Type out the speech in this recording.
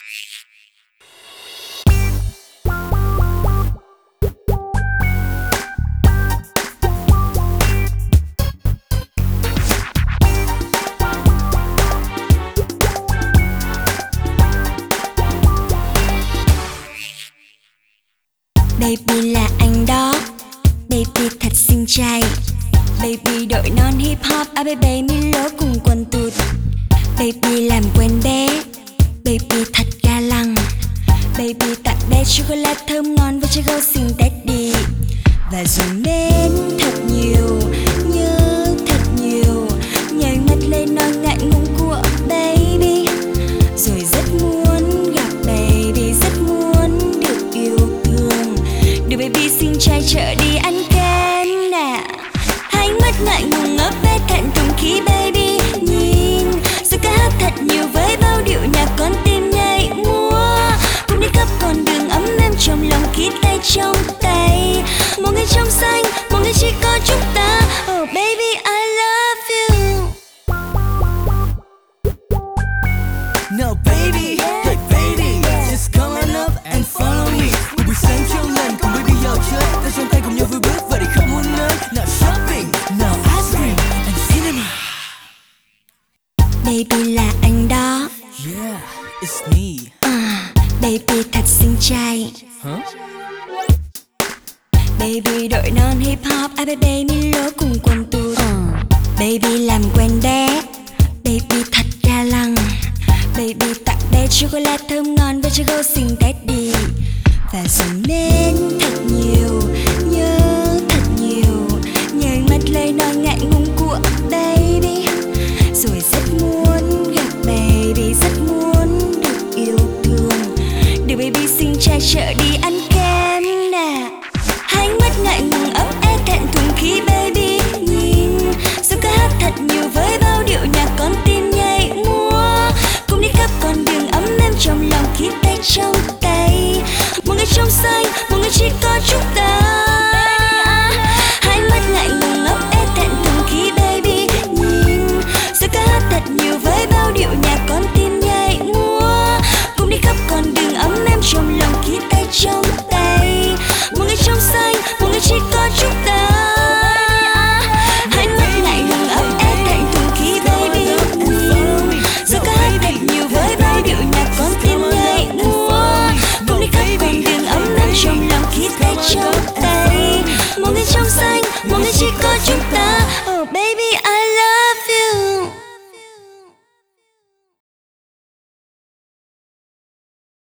Baby là anh đó, baby thật xinh trai. Baby đội non hip hop, baby Milo cùng quần tụt. Baby làm quen bé, baby thật ga lăng. Baby tặng bé chocolate thơm ngon với chiếc gấu xinh Teddy. Và rồi mến thật nhiều, nhớ thật nhiều, nhảy mắt lên nói ngại ngùng của baby. Rồi rất muốn gặp baby, rất muốn được yêu thương, đưa baby xinh trai chở đi ăn kem nè. Hai mắt ngại ngùng ngấp bé thẹn thùng khi baby nhìn. Rồi ca hát thật nhiều với bao điệu nhạc con tim nhảy múa. Cùng đi khắp con đường ấm êm trong lòng khi tay trong tay. Một ngày trong xanh, một ngày chỉ có chúng ta. Oh baby I love you. No baby, hey baby, just come on up and follow me. Cùng buổi sáng trong lành, cùng baby dạo chơi, tay trong tay cùng nhau vui bước và đi khắp muôn nơi. Nào shopping, nào ice cream and cinema. Baby là anh đó, Yeah, it's me. baby thật xinh trai. Huh? Baby đội non hip hop, baby Milo cùng quần tụt. Baby làm quen bé, baby thật ga lăng. Baby tặng bé chocolate thơm ngon với chiếc gấu xinh Teddy. Và rồi mến thật nhiều, nhớ thật nhiều, nhảy mắt lên nói ngại ngùng của baby. Rồi rất muốn gặp baby, rất muốn được yêu thương, đưa baby xinh trai chở đi ăn kem.